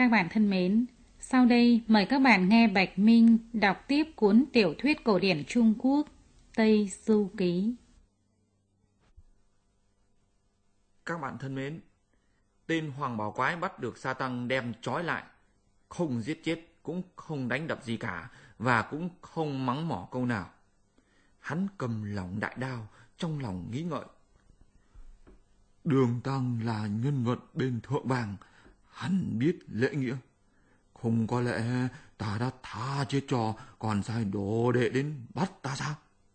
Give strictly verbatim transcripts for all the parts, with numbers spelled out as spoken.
các bạn thân mến, sau đây mời các bạn nghe Bạch Minh đọc tiếp cuốn tiểu thuyết cổ điển Trung Quốc Tây Du Ký. Các bạn thân mến, tên Hoàng Bảo Quái bắt được Sa Tăng đem trói lại, không giết chết, cũng không đánh đập gì cả, và cũng không mắng mỏ câu nào. Hắn cầm lỏng đại đao, trong lòng nghĩ ngợi. Đường Tăng là nhân vật bên thượng bang, hắn biết lễ nghĩa. Không có lẽ ta đã tha chết cho, còn sai đồ đệ đến bắt ta sao?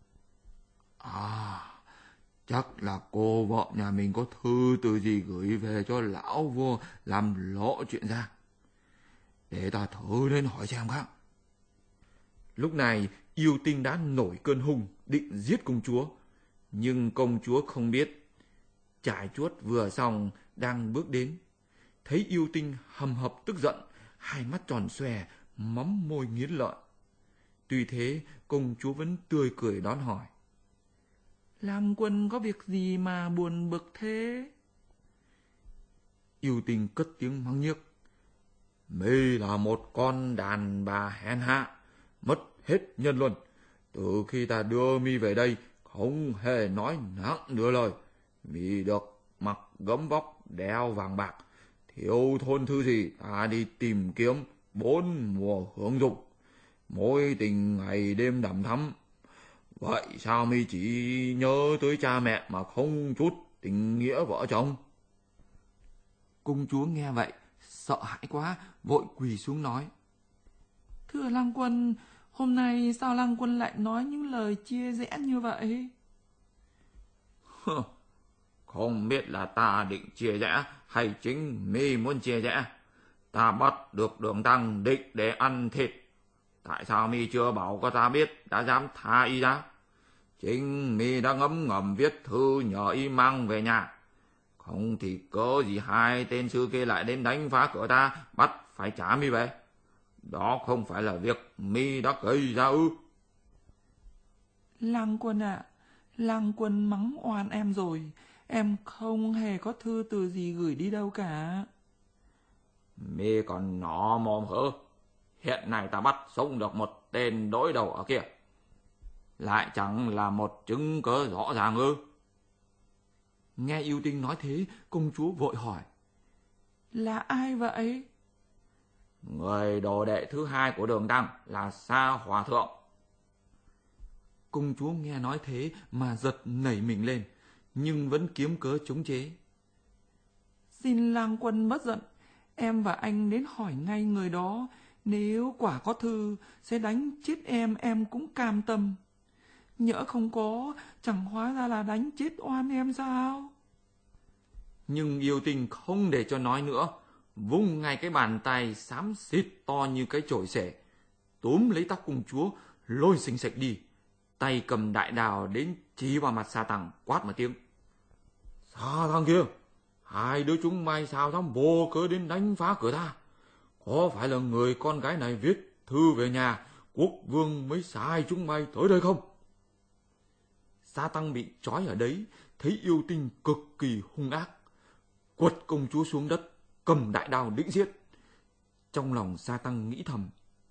À, chắc là cô vợ nhà mình có thư từ gì gửi về cho lão vua làm lộ chuyện ra. Để ta thử lên hỏi xem khác. Lúc này Yêu Tinh đã nổi cơn hung, định giết công chúa. Nhưng công chúa không biết. Trải chuốt vừa xong đang bước đến. Thấy Yêu Tinh hầm hập tức giận, hai mắt tròn xòe, móm môi nghiến lợi. Tuy thế, công chúa vẫn tươi cười đón hỏi. Lang quân có việc gì mà buồn bực thế? Yêu Tinh cất tiếng mắng nhiếc. Mi là một con đàn bà hèn hạ, mất hết nhân luân. Từ khi ta đưa mi về đây, không hề nói nặng nửa lời. Mi được mặc gấm vóc, đeo vàng bạc. Thiếu thốn thứ gì ta đi tìm kiếm, bốn mùa hưởng dụng. Mối tình ngày đêm đằm thắm. Vậy sao mi chỉ nhớ tới cha mẹ mà không chút tình nghĩa vợ chồng? Công chúa nghe vậy, sợ hãi quá, vội quỳ xuống nói. Thưa Lang quân, hôm nay sao Lang quân lại nói những lời chia rẽ như vậy? Không biết là ta định chia rẽ hay chính mi muốn chia rẽ. Ta bắt được Đường Tăng định để ăn thịt. Tại sao mi chưa bảo có ta biết đã dám tha y ra? Chính mi đã ngấm ngầm viết thư nhờ y mang về nhà. Không thì cớ gì hai tên sư kia lại đến đánh phá cửa ta, bắt phải trả mi về. Đó không phải là việc mi đã gây ra ư? Lang quân ạ, à, Lang quân mắng oan em rồi. Em không hề có thư từ gì gửi đi đâu cả. Mi còn nọ mồm hở. Hiện nay ta bắt sống được một tên đối đầu ở kia. Lại chẳng là một chứng cớ rõ ràng ư? Nghe Yêu Tinh nói thế, công chúa vội hỏi. Là ai vậy? Người đồ đệ thứ hai của Đường Tăng là Sa Hòa Thượng. Công chúa nghe nói thế mà giật nảy mình lên, nhưng vẫn kiếm cớ chống chế. Xin Lang quân bất giận, em và anh đến hỏi ngay người đó. Nếu quả có thư, sẽ đánh chết em, em cũng cam tâm. Nhỡ không có, chẳng hóa ra là đánh chết oan em sao? Nhưng Yêu Tinh không để cho nói nữa, vung ngay cái bàn tay xám xịt to như cái chổi xể, túm lấy tóc công chúa, lôi xình xệch đi, tay cầm đại đào đến chỉ vào mặt Sa Tăng, quát một tiếng. Sa Tăng kia, hai đứa chúng mày sao dám vô cớ đến đánh phá cửa ta? Có phải là người con gái này viết thư về nhà, quốc vương mới sai chúng mày tới đây không? Sa Tăng bị trói ở đấy, thấy Yêu Tinh cực kỳ hung ác, quật công chúa xuống đất, cầm đại đao định giết. Trong lòng Sa Tăng nghĩ thầm.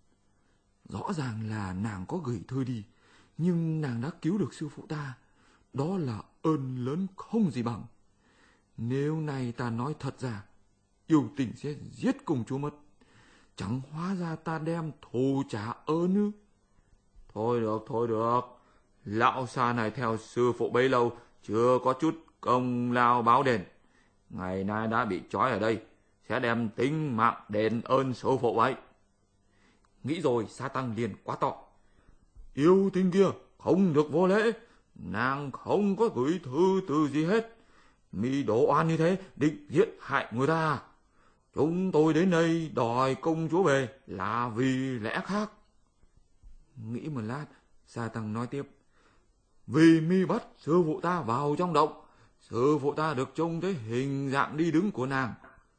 Rõ ràng là nàng có gửi thư đi, nhưng nàng đã cứu được sư phụ ta. Đó là ơn lớn không gì bằng. Nếu này ta nói thật ra, Yêu Tinh sẽ giết công chúa mất. Chẳng hóa ra ta đem thù trả ơn ư? Thôi được, thôi được. Lão Sa này theo sư phụ bấy lâu, chưa có chút công lao báo đền. Ngày nay đã bị trói ở đây, sẽ đem tính mạng đền ơn sư phụ ấy. Nghĩ rồi, Sa Tăng liền quá to. Yêu Tinh kia không được vô lễ, nàng không có gửi thư từ gì hết. Mi đổ oan như thế, định giết hại người ta. Chúng tôi đến đây đòi công chúa về là vì lẽ khác. Nghĩ một lát, Sa Tăng nói tiếp. Vì mi bắt sư phụ ta vào trong động, sư phụ ta được trông thấy hình dạng đi đứng của nàng.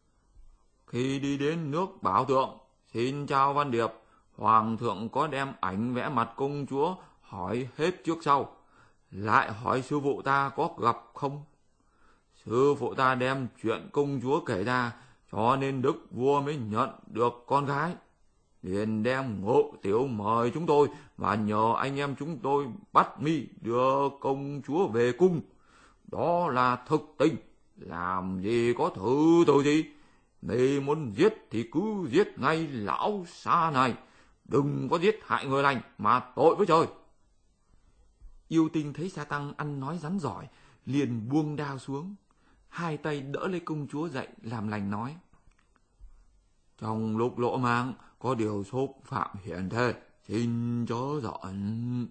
Khi đi đến nước Bảo Thượng, xin chào Văn Điệp, Hoàng thượng có đem ảnh vẽ mặt công chúa hỏi hết trước sau. Lại hỏi sư phụ ta có gặp không? Sư phụ ta đem chuyện công chúa kể ra, cho nên đức vua mới nhận được con gái. Liền đem ngộ tiếu mời chúng tôi và nhờ anh em chúng tôi bắt mi đưa công chúa về cung. Đó là thực tình, làm gì có thứ tự gì. Mi muốn giết thì cứ giết ngay lão xa này, đừng có giết hại người lành mà tội với trời. Yêu Tinh thấy Sa Tăng ăn nói rắn giỏi, liền buông đao xuống, hai tay đỡ lấy công chúa dậy làm lành nói: Trong lúc lỗ mãng có điều xúc phạm hiển thê, xin chớ giận.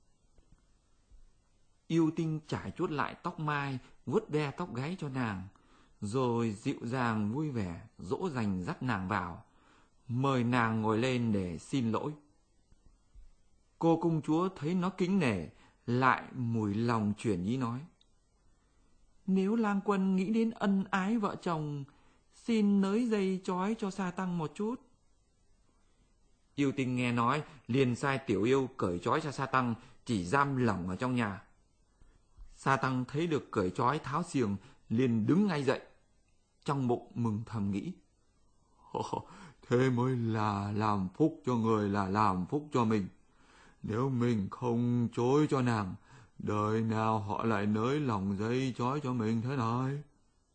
Yêu Tinh trải chuốt lại tóc mai, vuốt ve tóc gáy cho nàng, rồi dịu dàng vui vẻ dỗ dành dắt nàng vào, mời nàng ngồi lên để xin lỗi. Cô công chúa thấy nó kính nể, lại mùi lòng chuyển ý nói: Nếu lang quân nghĩ đến ân ái vợ chồng, xin nới dây trói cho Sa Tăng một chút. Yêu Tinh nghe nói, liền sai tiểu yêu cởi trói cho Sa Tăng, chỉ giam lỏng ở trong nhà. Sa Tăng thấy được cởi trói tháo xiềng, liền đứng ngay dậy, trong bụng mừng thầm nghĩ: Thế mới là làm phúc cho người, là làm phúc cho mình. Nếu mình không chối cho nàng, đời nào họ lại nới lỏng dây trói cho mình thế này.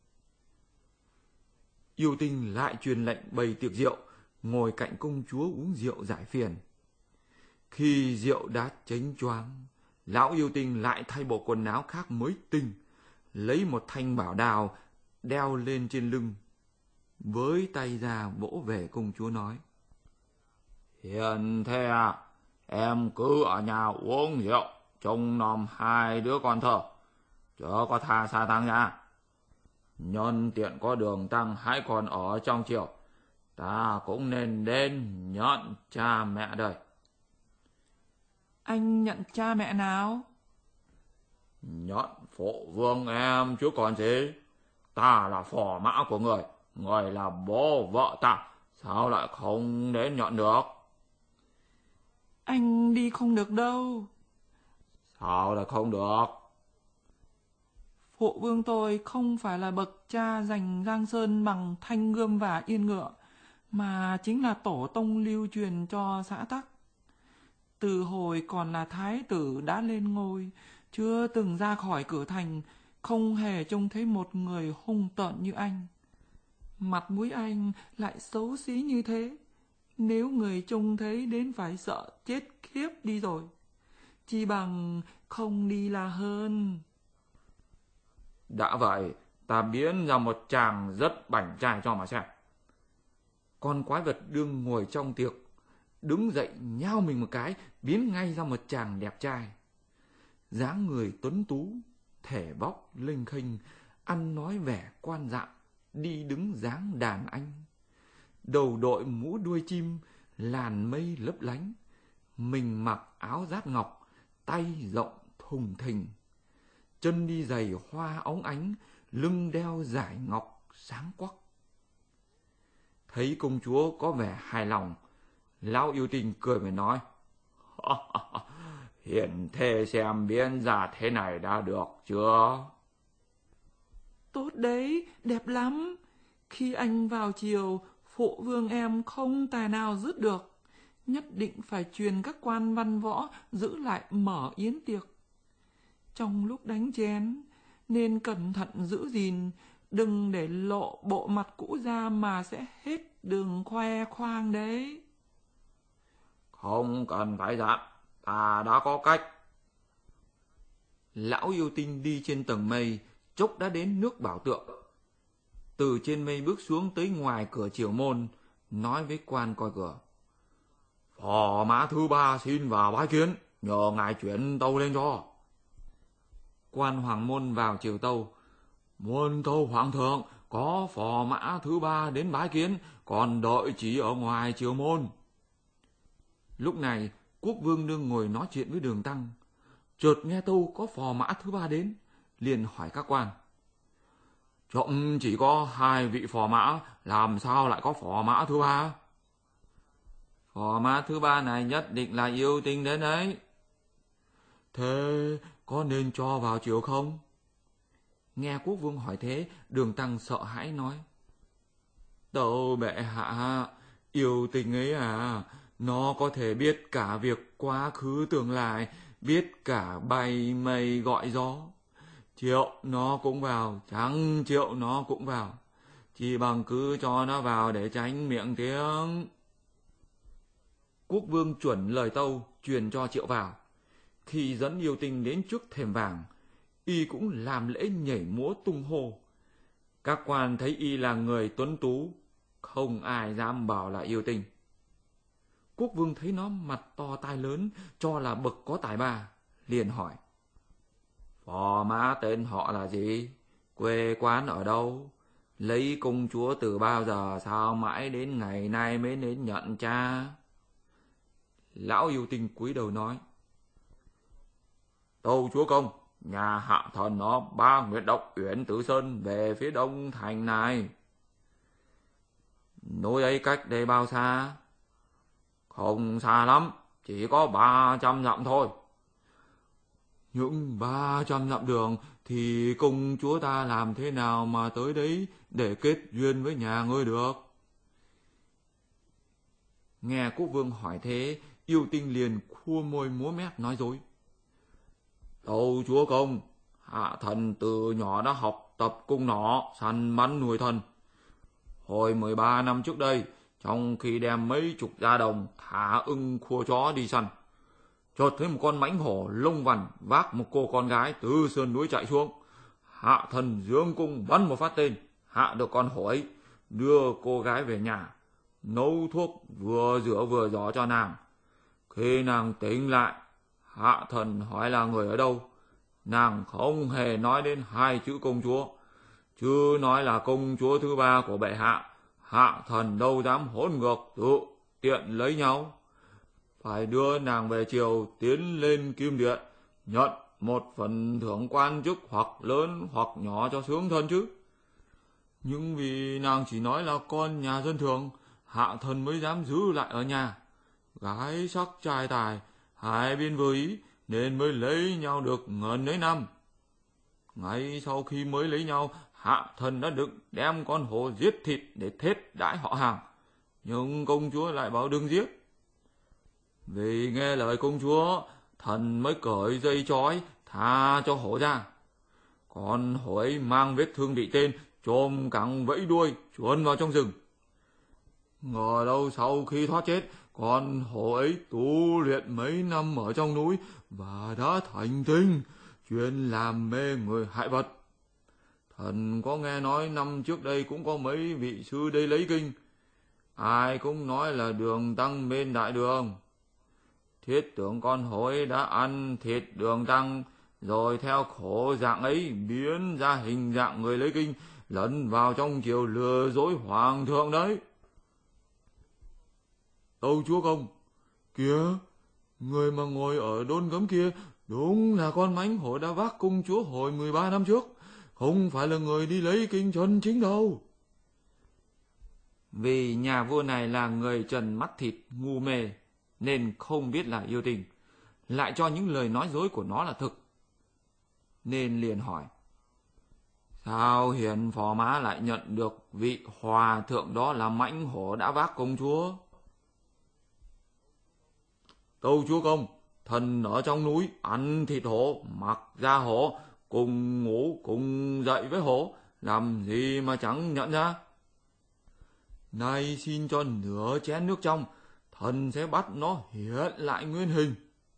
Yêu Tinh lại truyền lệnh bày tiệc rượu, ngồi cạnh công chúa uống rượu giải phiền. Khi rượu đã chánh choáng, lão Yêu Tinh lại thay bộ quần áo khác mới tinh, lấy một thanh bảo đao đeo lên trên lưng, với tay ra vỗ về công chúa nói: Hiền thê à, em cứ ở nhà uống rượu, trông nom hai đứa con thơ, chớ có tha Sa Tăng ra. Nhân tiện có Đường Tăng hãy còn ở trong triều, ta cũng nên đến nhận cha mẹ đời. Anh nhận cha mẹ nào? Nhận phụ vương em chứ còn gì. Ta là phò mã của người, người là bố vợ ta, sao lại không đến nhận được? Anh đi không được đâu. Sao lại không được? Phụ vương tôi không phải là bậc cha giành Giang Sơn bằng thanh gươm và yên ngựa, mà chính là tổ tông lưu truyền cho xã tắc. Từ hồi còn là thái tử đã lên ngôi, chưa từng ra khỏi cửa thành, không hề trông thấy một người hung tợn như anh. Mặt mũi anh lại xấu xí như thế, nếu người trông thấy đến phải sợ chết khiếp đi rồi. Chi bằng không đi là hơn. Đã vậy, ta biến ra một chàng rất bảnh trai cho mà xem. Con quái vật đương ngồi trong tiệc, đứng dậy nhao mình một cái, biến ngay ra một chàng đẹp trai. Dáng người tuấn tú, thể vóc lênh khênh, ăn nói vẻ quan dạng, đi đứng dáng đàn anh. Đầu đội mũ đuôi chim, làn mây lấp lánh, mình mặc áo dát ngọc, tay rộng thùng thình. Chân đi giày hoa óng ánh, lưng đeo dải ngọc sáng quắc. Thấy công chúa có vẻ hài lòng, lão Yêu Tinh cười mà nói: Hiền thê xem biến ra thế này đã được chưa? Tốt đấy, đẹp lắm. Khi anh vào triều, phụ vương em không tài nào dứt được. Nhất định phải truyền các quan văn võ giữ lại mở yến tiệc. Trong lúc đánh chén, nên cẩn thận giữ gìn, đừng để lộ bộ mặt cũ ra mà sẽ hết đường khoe khoang đấy. Không cần phải dặn, ta đã có cách. Lão Yêu Tinh đi trên tầng mây, chốc đã đến nước Bảo Tượng. Từ trên mây bước xuống tới ngoài cửa triều môn, nói với quan coi cửa: Phò mã thứ ba xin vào bái kiến, nhờ ngài chuyển tâu lên cho. Quan hoàng môn vào triều tâu: Muôn tâu hoàng thượng, có phò mã thứ ba đến bái kiến, còn đợi chỉ ở ngoài triều môn. Lúc này quốc vương đương ngồi nói chuyện với Đường Tăng, chợt nghe tâu có phò mã thứ ba đến, liền hỏi các quan: Trộm chỉ có hai vị phò mã, làm sao lại có phò mã thứ ba? Phò mã thứ ba này nhất định là Yêu Tinh đến đấy. Thế có nên cho vào triều không? Nghe quốc vương hỏi thế, Đường Tăng sợ hãi nói: Tâu bệ hạ, yêu tình ấy à, nó có thể biết cả việc quá khứ tương lai, biết cả bay mây gọi gió. Triệu nó cũng vào, chẳng triệu nó cũng vào. Chỉ bằng cứ cho nó vào để tránh miệng tiếng. Quốc vương chuẩn lời tâu, truyền cho Triệu vào. Khi dẫn yêu tinh đến trước thềm vàng, y cũng làm lễ nhảy múa tung hô. Các quan thấy y là người tuấn tú, không ai dám bảo là yêu tinh. Quốc vương thấy nó mặt to tai lớn, cho là bậc có tài ba, liền hỏi: Phò mã tên họ là gì? Quê quán ở đâu? Lấy công chúa từ bao giờ, sao mãi đến ngày nay mới đến nhận cha? Lão yêu tinh cúi đầu nói: Tâu chúa công, nhà hạ thần nó ba Nguyệt Độc Uyển Tử Sơn về phía đông thành này. Núi ấy cách đây bao xa? Không xa lắm, chỉ có ba trăm dặm thôi. Những ba trăm dặm đường thì công chúa ta làm thế nào mà tới đấy để kết duyên với nhà ngươi được? Nghe quốc vương hỏi thế, yêu tinh liền khua môi múa mép nói dối: Tâu chúa công, hạ thần từ nhỏ đã học tập cung nỏ, săn bắn nuôi thần. Hồi mười ba năm trước đây, trong khi đem mấy chục gia đồng thả ưng khua chó đi săn, chợt thấy một con mãnh hổ lông vằn vác một cô con gái từ sườn núi chạy xuống. Hạ thần giương cung bắn một phát tên, hạ được con hổ ấy, đưa cô gái về nhà, nấu thuốc vừa rửa vừa gió cho nàng. Khi nàng tỉnh lại, hạ thần hỏi là người ở đâu, nàng không hề nói đến hai chữ công chúa, chứ nói là công chúa thứ ba của bệ hạ. Hạ thần đâu dám hỗn ngược tự tiện lấy nhau, phải đưa nàng về triều tiến lên kim điện, nhận một phần thưởng quan chức hoặc lớn hoặc nhỏ cho sướng thân chứ. Nhưng vì nàng chỉ nói là con nhà dân thường, hạ thần mới dám giữ lại ở nhà. Gái sắc trai tài, hai bên vừa ý, nên mới lấy nhau được ngần ấy năm. Ngay sau khi mới lấy nhau, hạ thần đã định đem con hổ giết thịt để thết đãi họ hàng, nhưng công chúa lại bảo đừng giết. Vì nghe lời công chúa, thần mới cởi dây trói tha cho hổ ra. Con hổ ấy mang vết thương bị tên, chôm cẳng vẫy đuôi chuồn vào trong rừng. Ngờ đâu sau khi thoát chết, con hổ ấy tu luyện mấy năm ở trong núi và đã thành tinh, chuyên làm mê người hại vật. Thần có nghe nói năm trước đây cũng có mấy vị sư đây lấy kinh, ai cũng nói là đường tăng bên đại đường. Thiết tưởng con hổ ấy đã ăn thịt đường tăng, rồi theo khổ dạng ấy biến ra hình dạng người lấy kinh, lẫn vào trong triều lừa dối hoàng thượng đấy. Tâu chúa công, kìa, người mà ngồi ở đôn gấm kia đúng là con mãnh hổ đã vác công chúa hồi mười ba năm trước, không phải là người đi lấy kinh chân chính đâu. Vì nhà vua này là người trần mắt thịt ngu mê, nên không biết là yêu tình, lại cho những lời nói dối của nó là thực, nên liền hỏi: Sao hiền phò mã lại nhận được vị hòa thượng đó là mãnh hổ đã vác công chúa? Tâu chúa công, thần ở trong núi ăn thịt hổ, mặc da hổ, cùng ngủ cùng dậy với hổ, làm gì mà chẳng nhận ra. Nay xin cho nửa chén nước trong, thần sẽ bắt nó hiện lại nguyên hình.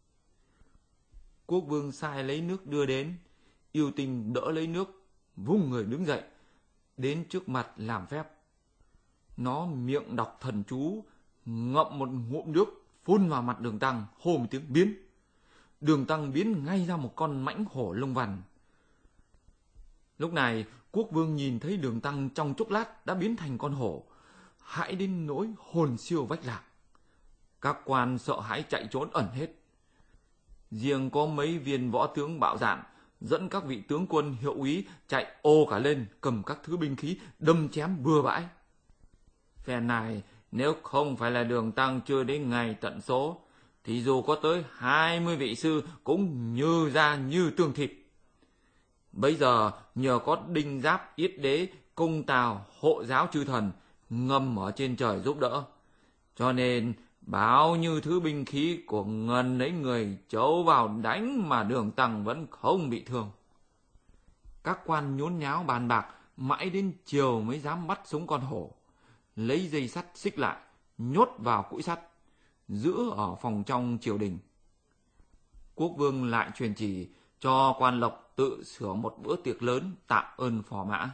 Quốc vương sai lấy nước đưa đến, yêu tinh đỡ lấy nước, vung người đứng dậy, đến trước mặt làm phép. Nó miệng đọc thần chú, ngậm một ngụm nước, phun vào mặt Đường Tăng, hô một tiếng biến. Đường Tăng biến ngay ra một con mãnh hổ lông vằn. Lúc này, quốc vương nhìn thấy Đường Tăng trong chốc lát đã biến thành con hổ, hãi đến nỗi hồn siêu vách lạc. Các quan sợ hãi chạy trốn ẩn hết. Riêng có mấy viên võ tướng bạo dạn dẫn các vị tướng quân hiệu úy chạy ô cả lên, cầm các thứ binh khí đâm chém bừa bãi. Phe này nếu không phải là Đường Tăng chưa đến ngày tận số, thì dù có tới hai mươi vị sư cũng như da như tương thịt. Bây giờ nhờ có Đinh Giáp, Yết Đế, Công Tào hộ giáo chư thần, ngầm ở trên trời giúp đỡ. Cho nên bao nhiêu thứ binh khí của ngần ấy người chấu vào đánh mà Đường Tăng vẫn không bị thương. Các quan nhốn nháo bàn bạc mãi đến chiều mới dám bắt sống con hổ, lấy dây sắt xích lại, nhốt vào cũi sắt, giữ ở phòng trong triều đình. Quốc vương lại truyền chỉ cho quan lộc tự sửa một bữa tiệc lớn tạ ơn phò mã.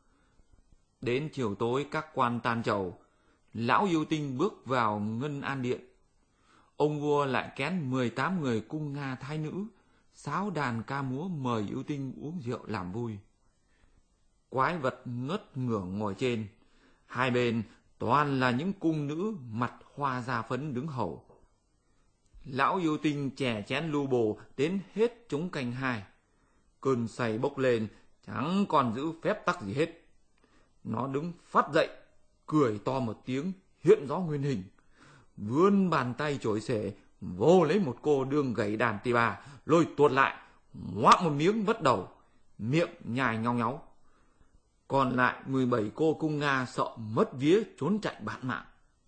Đến chiều tối các quan tan trầu, lão yêu tinh bước vào ngân an điện. Ông vua lại kén mười tám người cung Nga thái nữ, sáo đàn ca múa mời yêu tinh uống rượu làm vui. Quái vật ngất ngưởng ngồi trên, hai bên toàn là những cung nữ mặt hoa da phấn đứng hầu. Lão yêu tinh chè chén lu bồ đến hết trúng canh hai. Cơn say bốc lên, chẳng còn giữ phép tắc gì hết. Nó đứng phát dậy, cười to một tiếng, hiện rõ nguyên hình. Vươn bàn tay chổi xể, vô lấy một cô đương gảy đàn tì bà, lôi tuột lại, ngoạm một miếng vất đầu, miệng nhai nhau nháo. Còn lại mười bảy cô cung Nga sợ mất vía trốn chạy bạt mạng.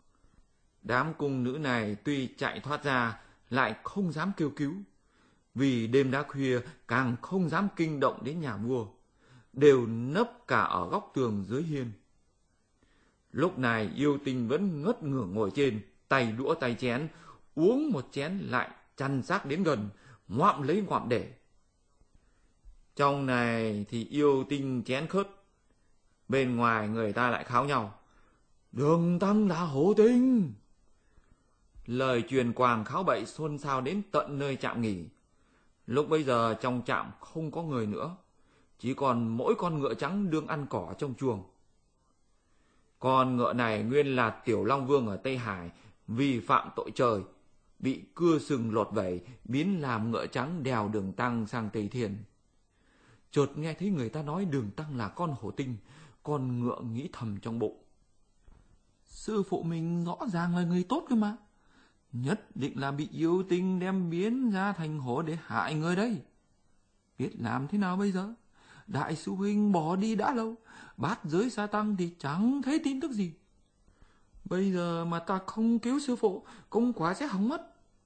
Đám cung nữ này tuy chạy thoát ra, lại không dám kêu cứu. Vì đêm đã khuya, càng không dám kinh động đến nhà vua, đều nấp cả ở góc tường dưới hiên. Lúc này yêu tinh vẫn ngất ngưởng ngồi trên, tay đũa tay chén, uống một chén lại chăn xác đến gần, ngoạm lấy ngoạm để. Trong này thì yêu tinh chén khớt, bên ngoài người ta lại kháo nhau: Đường Tăng là hổ tinh. Lời truyền quàng kháo bậy xôn xao đến tận nơi trạm nghỉ. Lúc bấy giờ trong trạm không có người nữa, chỉ còn mỗi con ngựa trắng đương ăn cỏ trong chuồng. Con ngựa này nguyên là Tiểu Long Vương ở Tây Hải, vì phạm tội trời, bị cưa sừng lột vảy, biến làm ngựa trắng đèo Đường Tăng sang Tây Thiên. Chợt nghe thấy người ta nói Đường Tăng là con hổ tinh, con ngựa nghĩ thầm trong bụng: Sư phụ mình rõ ràng là người tốt cơ mà, nhất định là bị yêu tinh đem biến ra thành hổ để hại người đấy. Biết làm thế nào bây giờ? Đại sư huynh bỏ đi đã lâu, bát giới sa tăng thì chẳng thấy tin tức gì. Bây giờ mà ta không cứu sư phụ, công quả sẽ hỏng mất.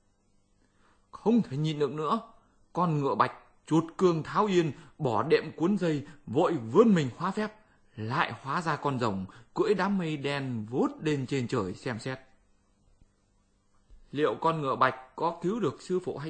Không thể nhịn được nữa, con ngựa bạch chuột cương tháo yên, bỏ đệm cuốn dây, vội vươn mình hóa phép, lại hóa ra con rồng, cưỡi đám mây đen vút lên trên trời xem xét. Liệu con ngựa bạch có cứu được sư phụ hay